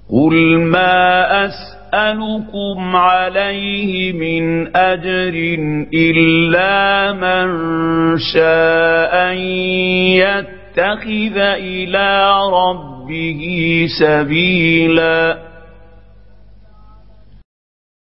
قل ما أسألكم عليه من أجر إلا من شاء أن يتخذ إلى ربه سبيلا.